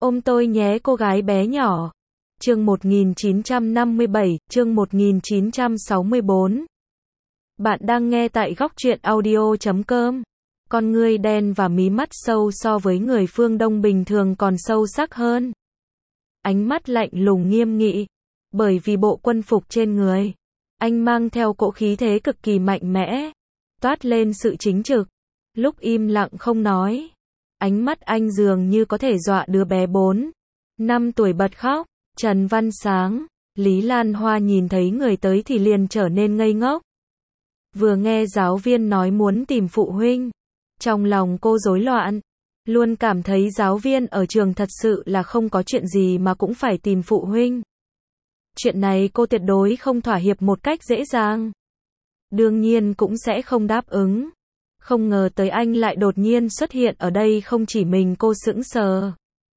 Ôm tôi nhé cô gái bé nhỏ. Chương 1957, chương 1964. Bạn đang nghe tại góc truyện audio.com. Con ngươi đen và mí mắt sâu so với người phương Đông bình thường còn sâu sắc hơn. Ánh mắt lạnh lùng nghiêm nghị. Bởi vì bộ quân phục trên người anh mang theo cỗ khí thế cực kỳ mạnh mẽ, toát lên sự chính trực. Lúc im lặng không nói, ánh mắt anh dường như có thể dọa đứa bé 4-5 tuổi bật khóc. Trần Văn Sáng, Lý Lan Hoa nhìn thấy người tới thì liền trở nên ngây ngốc. Vừa nghe giáo viên nói muốn tìm phụ huynh, trong lòng cô rối loạn, luôn cảm thấy giáo viên ở trường thật sự là không có chuyện gì mà cũng phải tìm phụ huynh. Chuyện này cô tuyệt đối không thỏa hiệp một cách dễ dàng. Đương nhiên cũng sẽ không đáp ứng. Không ngờ tới anh lại đột nhiên xuất hiện ở đây, không chỉ mình cô sững sờ.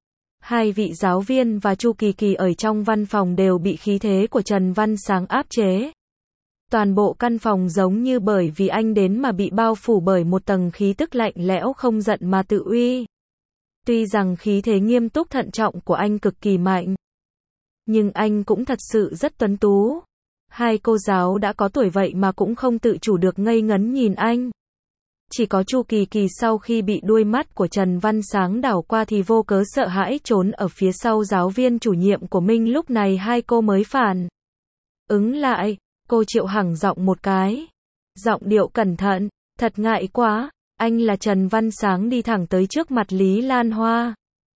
Hai vị giáo viên và Chu Kỳ Kỳ ở trong văn phòng đều bị khí thế của Trần Văn Sáng áp chế. Toàn bộ căn phòng giống như bởi vì anh đến mà bị bao phủ bởi một tầng khí tức lạnh lẽo không giận mà tự uy. Tuy rằng khí thế nghiêm túc thận trọng của anh cực kỳ mạnh, nhưng anh cũng thật sự rất tuấn tú. Hai cô giáo đã có tuổi vậy mà cũng không tự chủ được ngây ngấn nhìn anh. Chỉ có Chu Kỳ Kỳ sau khi bị đuôi mắt của Trần Văn Sáng đảo qua thì vô cớ sợ hãi trốn ở phía sau giáo viên chủ nhiệm của mình. Lúc này hai cô mới phản ứng lại. Cô Triệu hẳng giọng một cái, giọng điệu cẩn thận, thật ngại quá. Anh là Trần Văn Sáng đi thẳng tới trước mặt Lý Lan Hoa,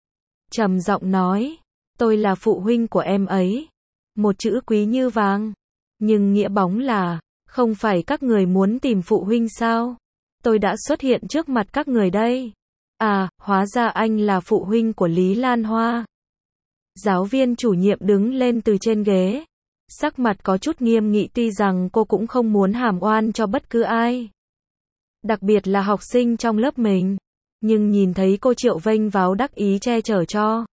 trầm giọng nói, tôi là phụ huynh của em ấy. Một chữ quý như vàng, nhưng nghĩa bóng là, không phải các người muốn tìm phụ huynh sao? Tôi đã xuất hiện trước mặt các người đây. À, hóa ra anh là phụ huynh của Lý Lan Hoa. Giáo viên chủ nhiệm đứng lên từ trên ghế, sắc mặt có chút nghiêm nghị, tuy rằng cô cũng không muốn hàm oan cho bất cứ ai, đặc biệt là học sinh trong lớp mình, nhưng nhìn thấy cô Triệu vênh váo đắc ý che chở cho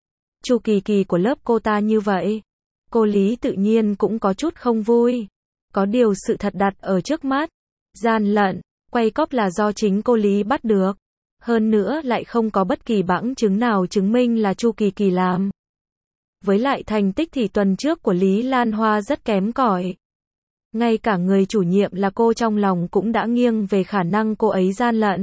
Chu Kỳ Kỳ của lớp cô ta như vậy, cô Lý tự nhiên cũng có chút không vui. Có điều sự thật đặt ở trước mắt, gian lận, quay cóp là do chính cô Lý bắt được. Hơn nữa lại không có bất kỳ bằng chứng nào chứng minh là Chu Kỳ Kỳ làm. Với lại thành tích thì tuần trước của Lý Lan Hoa rất kém cỏi. Ngay cả người chủ nhiệm là cô trong lòng cũng đã nghiêng về khả năng cô ấy gian lận.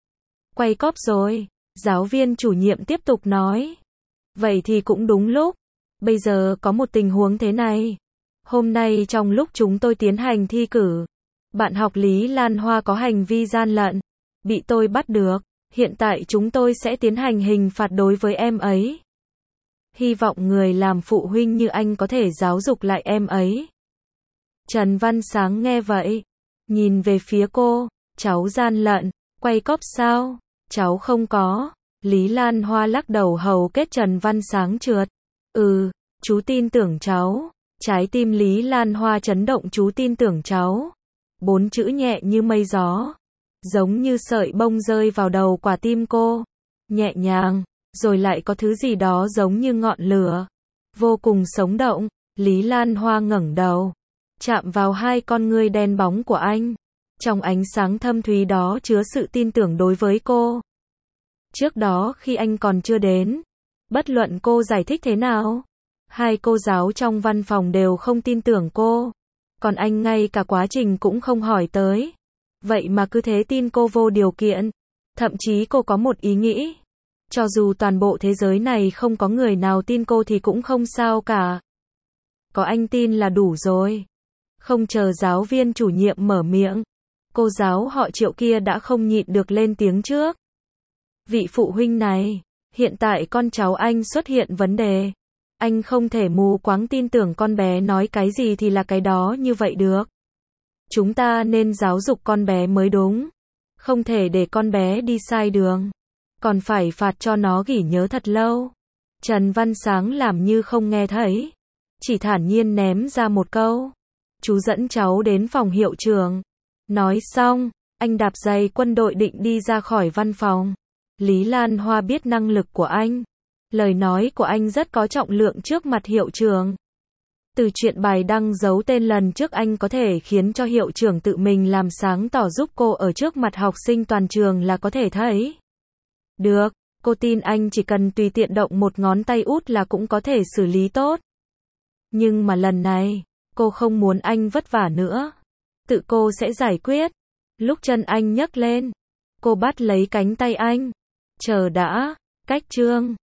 Quay cóp rồi, giáo viên chủ nhiệm tiếp tục nói. Vậy thì cũng đúng lúc. Bây giờ có một tình huống thế này. Hôm nay trong lúc chúng tôi tiến hành thi cử, bạn học Lý Lan Hoa có hành vi gian lận, bị tôi bắt được. Hiện tại chúng tôi sẽ tiến hành hình phạt đối với em ấy. Hy vọng người làm phụ huynh như anh có thể giáo dục lại em ấy. Trần Văn Sáng nghe vậy, nhìn về phía cô, cháu gian lận, quay cóp sao? Cháu không có. Lý Lan Hoa lắc đầu hầu kết Trần Văn Sáng trượt. Chú tin tưởng cháu. Trái tim Lý Lan Hoa chấn động, chú tin tưởng cháu. 4 chữ nhẹ như mây gió, giống như sợi bông rơi vào đầu quả tim cô. Nhẹ nhàng, rồi lại có thứ gì đó giống như ngọn lửa, vô cùng sống động. Lý Lan Hoa ngẩng đầu, chạm vào hai con ngươi đen bóng của anh. Trong ánh sáng thâm thúy đó chứa sự tin tưởng đối với cô. Trước đó khi anh còn chưa đến, bất luận cô giải thích thế nào, hai cô giáo trong văn phòng đều không tin tưởng cô. Còn anh ngay cả quá trình cũng không hỏi tới. Vậy mà cứ thế tin cô vô điều kiện. Thậm chí cô có một ý nghĩ. Cho dù toàn bộ thế giới này không có người nào tin cô thì cũng không sao cả. Có anh tin là đủ rồi. Không chờ giáo viên chủ nhiệm mở miệng, cô giáo họ Triệu kia đã không nhịn được lên tiếng trước. Vị phụ huynh này, hiện tại con cháu anh xuất hiện vấn đề. Anh không thể mù quáng tin tưởng con bé nói cái gì thì là cái đó như vậy được. Chúng ta nên giáo dục con bé mới đúng. Không thể để con bé đi sai đường. Còn phải phạt cho nó ghi nhớ thật lâu. Trần Văn Sáng làm như không nghe thấy, chỉ thản nhiên ném ra một câu. Chú dẫn cháu đến phòng hiệu trưởng. Nói xong, anh đạp giày quân đội định đi ra khỏi văn phòng. Lý Lan Hoa biết năng lực của anh. Lời nói của anh rất có trọng lượng trước mặt hiệu trưởng. Từ chuyện bài đăng giấu tên lần trước anh có thể khiến cho hiệu trưởng tự mình làm sáng tỏ giúp cô ở trước mặt học sinh toàn trường là có thể thấy được. Cô tin anh chỉ cần tùy tiện động một ngón tay út là cũng có thể xử lý tốt. Nhưng mà lần này, cô không muốn anh vất vả nữa. Tự cô sẽ giải quyết. Lúc chân anh nhấc lên, cô bắt lấy cánh tay anh. Chờ đã, Cách Trương.